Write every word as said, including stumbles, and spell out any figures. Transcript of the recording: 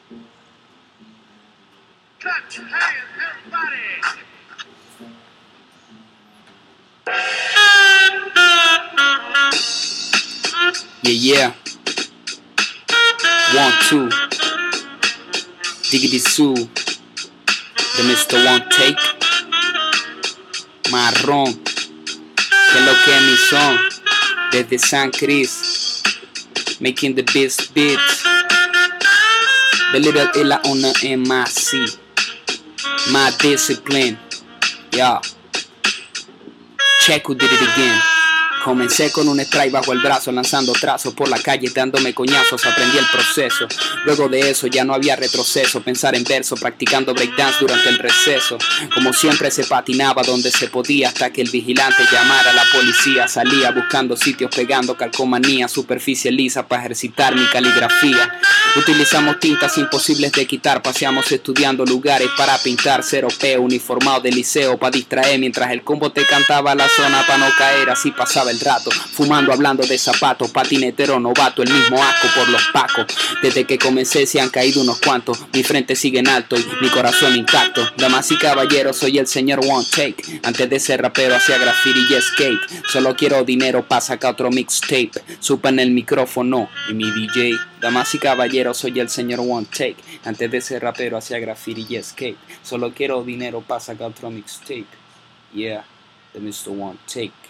Clap your hands, everybody. Yeah, yeah. One, two. Diggity Sue. The mister One Take. Marrón. Que lo que mi son. Desde San Cris. Making the best beats. The little illa on the M I C. My discipline. Yeah. Check who did it again. Comencé con un spray bajo el brazo, lanzando trazos por la calle, dándome coñazos, aprendí el proceso. Luego de eso ya no había retroceso, pensar en verso, practicando breakdance durante el receso. Como siempre se patinaba donde se podía, hasta que el vigilante llamara a la policía. Salía buscando sitios, pegando calcomanía, superficie lisa para ejercitar mi caligrafía. Utilizamos tintas imposibles de quitar, paseamos estudiando lugares para pintar. Cero peo, uniformado de liceo para distraer, mientras el combo te cantaba la zona para no caer. Así pasaba el rato, fumando, hablando de zapatos, patinetero novato, el mismo asco por los pacos. Desde que comencé se han caído unos cuantos, mi frente sigue en alto y mi corazón intacto. Damas y caballeros, soy el señor One Take. Antes de ser rapero hacía graffiti y skate. Solo quiero dinero para sacar otro mixtape. Supa en el micrófono y mi D J. Damas y caballeros, soy el señor One Take. Antes de ser rapero hacía graffiti y skate. Solo quiero dinero para sacar otro mixtape. Yeah, the mister One Take.